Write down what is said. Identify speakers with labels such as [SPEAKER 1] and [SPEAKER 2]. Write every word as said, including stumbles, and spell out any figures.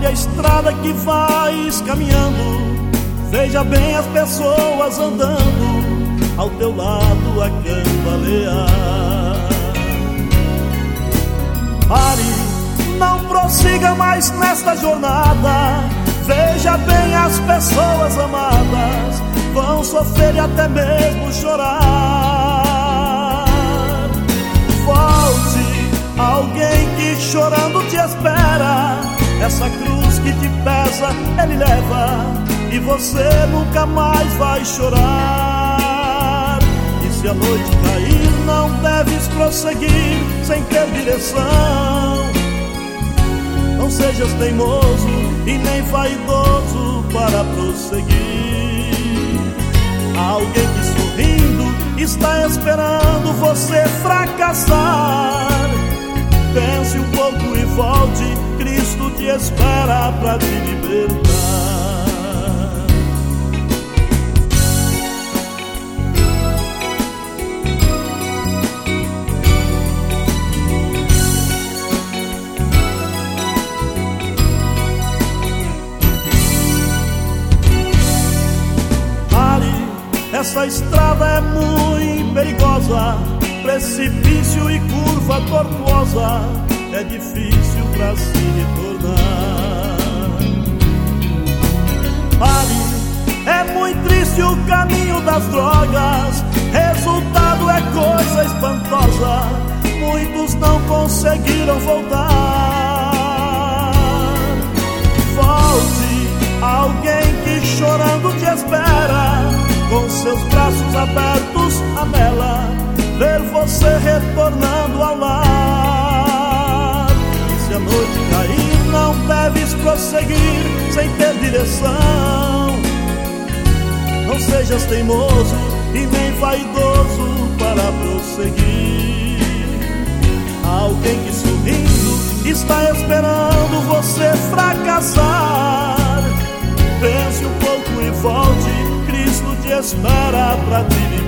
[SPEAKER 1] a estrada que vais caminhando, veja bem as pessoas andando ao teu lado a cambalear. Pare, não prossiga mais nesta jornada, veja bem as pessoas amadas vão sofrer e até mesmo chorar. Volte, alguém que chorando te espera, essa cruz que te pesa ele leva e você nunca mais vai chorar. E se a noite cair não deves prosseguir sem ter direção. Não sejas teimoso e nem vaidoso para prosseguir. Há alguém que sorrindo está esperando você fracassar. Pense um pouco e volte, Cristo te espera para te libertar. Essa estrada é muito perigosa, precipício e curva tortuosa, é difícil pra se retornar. Pare, é muito triste o caminho das drogas, resultado é coisa espantosa, muitos não conseguiram voltar. Volte, alguém que chorando te espera, com seus braços abertos anela ver você retornando ao lar. E se a noite cair não deves prosseguir sem ter direção. Não sejas teimoso e nem vaidoso para prosseguir. Há alguém que sorrindo está esperando você fracassar. Pense um pouco e volte, Cristo te espera pra te libertar.